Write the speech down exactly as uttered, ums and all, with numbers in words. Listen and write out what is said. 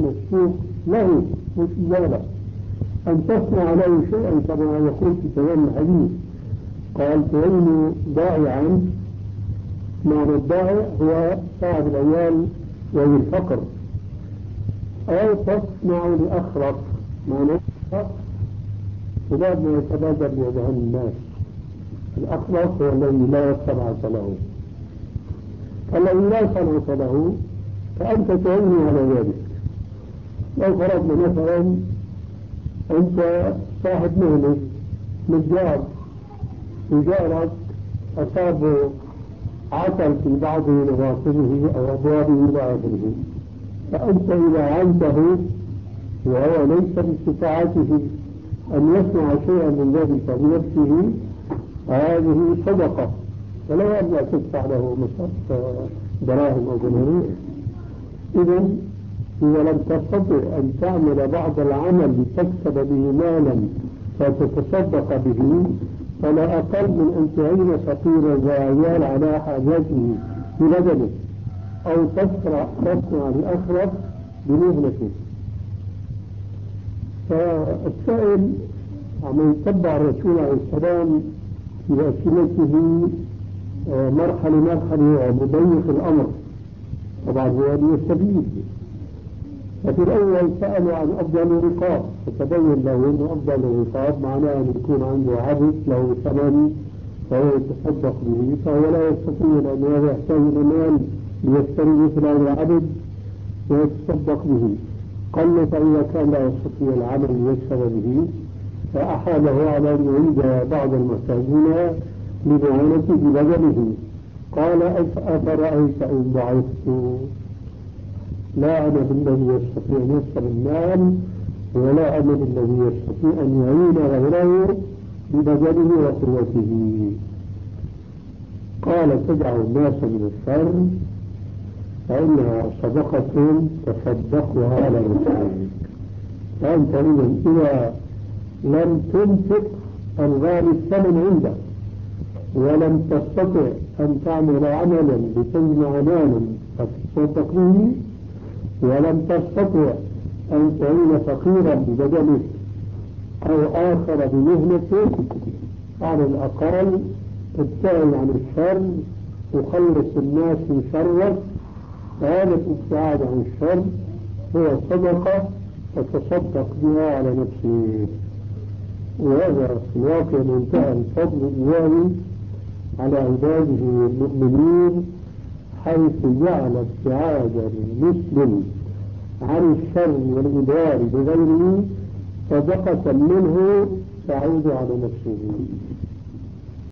من السوق له مش إياه، أن تصنع له شيئا كما يقول في تمام الحديث. قال تعين ضائعا، معنى الضائع هو صاحب العيال وذي الفقر، أو تصنع لأخرق، معنى الأخرق وبعد ما يتبادر لأذهان الناس. الأخرق هو الذي لا صنعة له، فالذي لا صنعة له فأنت تعيني على ذلك. لو فرضنا مثلا أنت صاحب مهنة نجار، نجارك أصابه عطل في بعض نواصبه أو أبوابه وآخره، فأنت إذا عنده وهو ليس باستطاعته أن يصنع شيئا من ذلك بنفسه، هذه صدقة، فلا يرجع تدفع له مصرف دراهم أو دنانير. إذا إذا لم تستطع أن تعمل بعض العمل لتكسب به مالا فتتصدق به، فلا أقل من أن تعين فقيرا ذا عيال على حاجاته ببدنه، أو تصنع تصنع لأخرق بمهنته. فالسائل عم يتبع الرسول عليه السلام في أسئلته مرحلة مرحلة ومضيق الأمر، طبعا هو يستفيد. ففي الأول سألوا عن أفضل الرقاب، فتبين له أن أفضل الرقاب معناه أن يكون عنده عبد له ثمن فهو يتصدق به، فهو لا يستطيع لأنه يحتاج إلى مال ليشتري مثل هذا العبد ويتصدق به. قل فإذا كان لا يستطيع العمل ليكسب به فأحاله على أن يعيد بعض المحتاجين لمعونته ببدنه. قال أفرأيت إن ضعفت، لا أنا بالذي يستطيع أن يكسب المال، ولا أنا بالذي يستطيع أن يعين غيره ببدنه وقوته. قال تدع الناس من الشر فإنها صدقة تصدقها على نفسك. فأنت إذا لم تنفق الغالي الثمن عندك، ولم تستطع أن تعمل عملا لتجمع مالا فتصدق به، ولم تستطع أن تعين فقيرا ببدنك أو آخر بمهنته، على الأقل ابتعد عن الشر وخلص الناس من شرك. هذا الابتعاد عن الشر هو صدقة تتصدق بها على نفسك. وهذا في الواقع منتهى الفضل الإلهي على عباده المؤمنين، حيث جعل ابتعاد المسلم عن الشر والإضرار بغيره صدقة منه تعود على نفسه.